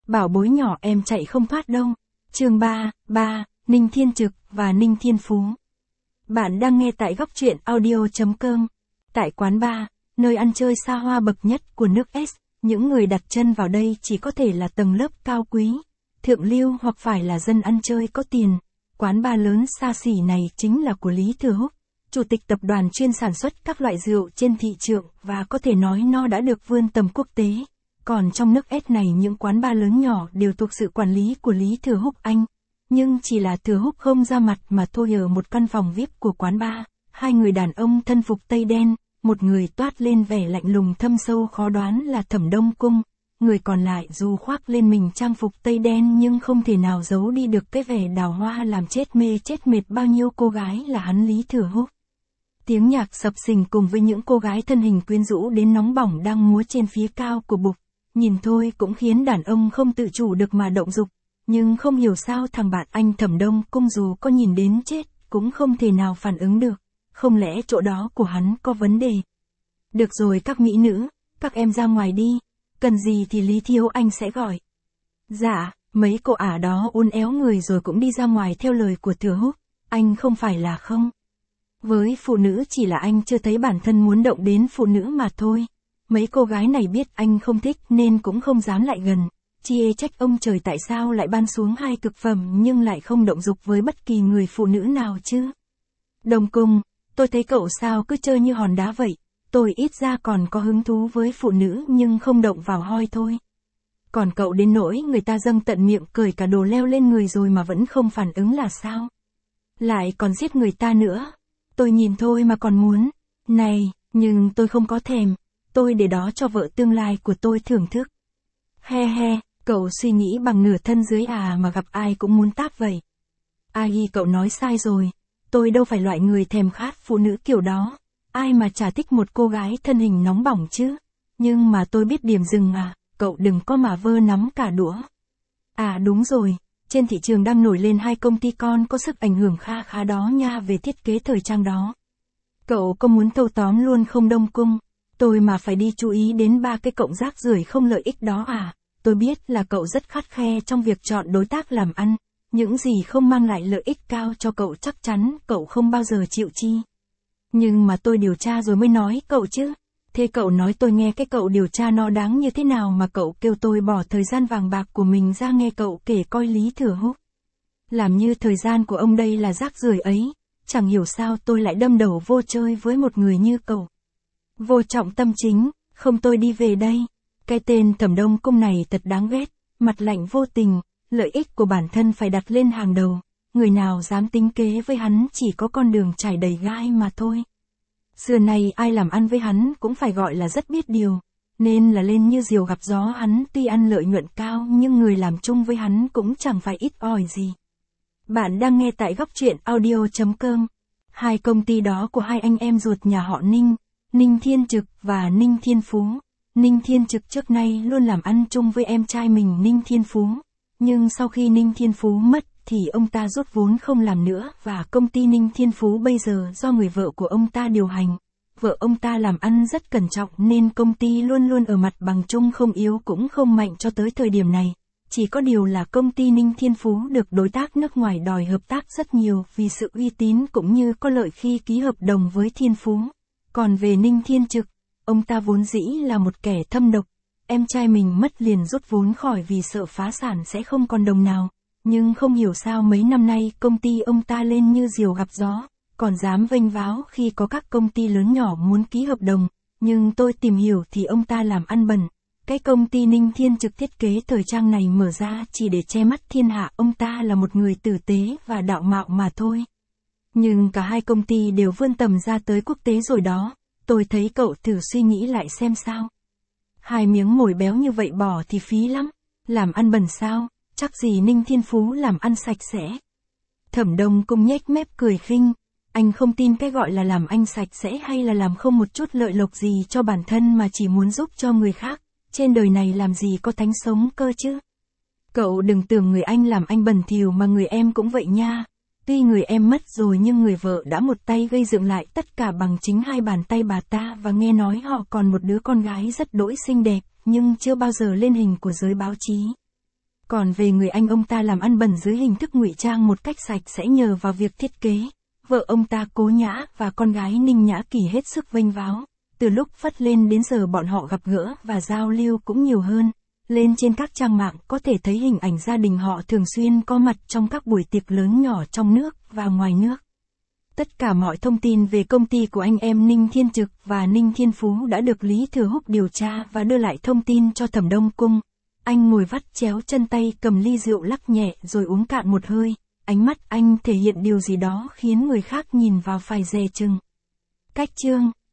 Bảo bối nhỏ em chạy không thoát đâu. Chương 3, Ninh Thiên Trực và Ninh Thiên Phú. Bạn đang nghe tại góc truyện audio.com. Tại quán bar, nơi ăn chơi xa hoa bậc nhất của nước S, những người đặt chân vào đây chỉ có thể là tầng lớp cao quý, thượng lưu hoặc phải là dân ăn chơi có tiền. Quán bar lớn xa xỉ này chính là của Lý Thừa Húc, chủ tịch tập đoàn chuyên sản xuất các loại rượu trên thị trường và có thể nói nó đã được vươn tầm quốc tế. Còn trong nước S này những quán bar lớn nhỏ đều thuộc sự quản lý của Lý Thừa Húc anh. Nhưng chỉ là Thừa Húc không ra mặt mà thôi. Ở một căn phòng VIP của quán bar, hai người đàn ông thân phục tây đen, một người toát lên vẻ lạnh lùng thâm sâu khó đoán là Thẩm Đông Cung, người còn lại dù khoác lên mình trang phục tây đen nhưng không thể nào giấu đi được cái vẻ đào hoa làm chết mê chết mệt bao nhiêu cô gái là hắn Lý Thừa Húc. Tiếng nhạc sập sình cùng với những cô gái thân hình quyến rũ đến nóng bỏng đang múa trên phía cao của bục, nhìn thôi cũng khiến đàn ông không tự chủ được mà động dục. Nhưng không hiểu sao thằng bạn anh Thẩm Đông Cung dù có nhìn đến chết cũng không thể nào phản ứng được. Không lẽ chỗ đó của hắn có vấn đề? Được rồi các mỹ nữ, các em ra ngoài đi, cần gì thì Lý Thiếu Anh sẽ gọi. Dạ, mấy cô ả đó uốn éo người rồi cũng đi ra ngoài theo lời của Thừa Húc, anh không phải là không. Với phụ nữ chỉ là anh chưa thấy bản thân muốn động đến phụ nữ mà thôi. Mấy cô gái này biết anh không thích nên cũng không dám lại gần. Chê trách ông trời tại sao lại ban xuống hai cực phẩm nhưng lại không động dục với bất kỳ người phụ nữ nào chứ. Đông Cung, tôi thấy cậu sao cứ chơi như hòn đá vậy. Tôi ít ra còn có hứng thú với phụ nữ nhưng không động vào hoi thôi. Còn cậu đến nỗi người ta dâng tận miệng cởi cả đồ leo lên người rồi mà vẫn không phản ứng là sao? Lại còn giết người ta nữa. Tôi nhìn thôi mà còn muốn. Này, nhưng tôi không có thèm. Tôi để đó cho vợ tương lai của tôi thưởng thức. He he, cậu suy nghĩ bằng nửa thân dưới mà gặp ai cũng muốn táp vậy. Agi cậu nói sai rồi. Tôi đâu phải loại người thèm khát phụ nữ kiểu đó. Ai mà chả thích một cô gái thân hình nóng bỏng chứ. Nhưng mà tôi biết điểm dừng cậu đừng có mà vơ nắm cả đũa. Đúng rồi, trên thị trường đang nổi lên hai công ty con có sức ảnh hưởng khá đó nha về thiết kế thời trang đó. Cậu có muốn thâu tóm luôn không Đông Cung? Tôi mà phải đi chú ý đến ba cái cộng rác rưởi không lợi ích đó Tôi biết là cậu rất khắt khe trong việc chọn đối tác làm ăn. Những gì không mang lại lợi ích cao cho cậu chắc chắn cậu không bao giờ chịu chi. Nhưng mà tôi điều tra rồi mới nói cậu chứ. Thế cậu nói tôi nghe cái cậu điều tra nó đáng như thế nào mà cậu kêu tôi bỏ thời gian vàng bạc của mình ra nghe cậu kể coi Lý Thừa Húc. Làm như thời gian của ông đây là rác rưởi ấy. Chẳng hiểu sao tôi lại đâm đầu vô chơi với một người như cậu. Vô trọng tâm chính, không tôi đi về đây. Cái tên Thẩm Đông Cung này thật đáng ghét, mặt lạnh vô tình, lợi ích của bản thân phải đặt lên hàng đầu. Người nào dám tính kế với hắn chỉ có con đường trải đầy gai mà thôi. Xưa nay ai làm ăn với hắn cũng phải gọi là rất biết điều, nên là lên như diều gặp gió. Hắn tuy ăn lợi nhuận cao nhưng người làm chung với hắn cũng chẳng phải ít ỏi gì. Bạn đang nghe tại góc truyện audio.com. Hai công ty đó của hai anh em ruột nhà họ Ninh, Ninh Thiên Trực và Ninh Thiên Phú. Ninh Thiên Trực trước nay luôn làm ăn chung với em trai mình Ninh Thiên Phú. Nhưng sau khi Ninh Thiên Phú mất thì ông ta rút vốn không làm nữa và công ty Ninh Thiên Phú bây giờ do người vợ của ông ta điều hành. Vợ ông ta làm ăn rất cẩn trọng nên công ty luôn luôn ở mặt bằng chung không yếu cũng không mạnh cho tới thời điểm này. Chỉ có điều là công ty Ninh Thiên Phú được đối tác nước ngoài đòi hợp tác rất nhiều vì sự uy tín cũng như có lợi khi ký hợp đồng với Thiên Phú. Còn về Ninh Thiên Trực, ông ta vốn dĩ là một kẻ thâm độc. Em trai mình mất liền rút vốn khỏi vì sợ phá sản sẽ không còn đồng nào. Nhưng không hiểu sao mấy năm nay công ty ông ta lên như diều gặp gió, còn dám vênh váo khi có các công ty lớn nhỏ muốn ký hợp đồng. Nhưng tôi tìm hiểu thì ông ta làm ăn bẩn. Cái công ty Ninh Thiên Trực thiết kế thời trang này mở ra chỉ để che mắt thiên hạ ông ta là một người tử tế và đạo mạo mà thôi. Nhưng cả hai công ty đều vươn tầm ra tới quốc tế rồi đó. Tôi thấy cậu thử suy nghĩ lại xem sao. Hai miếng mồi béo như vậy bỏ thì phí lắm. Làm ăn bẩn sao? Chắc gì Ninh Thiên Phú làm ăn sạch sẽ. Thẩm Đông Cung nhếch mép cười khinh. Anh không tin cái gọi là làm anh sạch sẽ hay là làm không một chút lợi lộc gì cho bản thân mà chỉ muốn giúp cho người khác. Trên đời này làm gì có thánh sống cơ chứ. Cậu đừng tưởng người anh làm anh bẩn thỉu mà người em cũng vậy nha. Tuy người em mất rồi nhưng người vợ đã một tay gây dựng lại tất cả bằng chính hai bàn tay bà ta và nghe nói họ còn một đứa con gái rất đỗi xinh đẹp nhưng chưa bao giờ lên hình của giới báo chí. Còn về người anh ông ta làm ăn bẩn dưới hình thức ngụy trang một cách sạch sẽ nhờ vào việc thiết kế. Vợ ông ta Cố Nhã và con gái Ninh Nhã Kỳ hết sức vênh váo. Từ lúc phất lên đến giờ bọn họ gặp gỡ và giao lưu cũng nhiều hơn. Lên trên các trang mạng có thể thấy hình ảnh gia đình họ thường xuyên có mặt trong các buổi tiệc lớn nhỏ trong nước và ngoài nước. Tất cả mọi thông tin về công ty của anh em Ninh Thiên Trực và Ninh Thiên Phú đã được Lý Thừa Húc điều tra và đưa lại thông tin cho Thẩm Đông Cung. Anh ngồi vắt chéo chân tay cầm ly rượu lắc nhẹ rồi uống cạn một hơi. Ánh mắt anh thể hiện điều gì đó khiến người khác nhìn vào phải dè chừng. Cách chương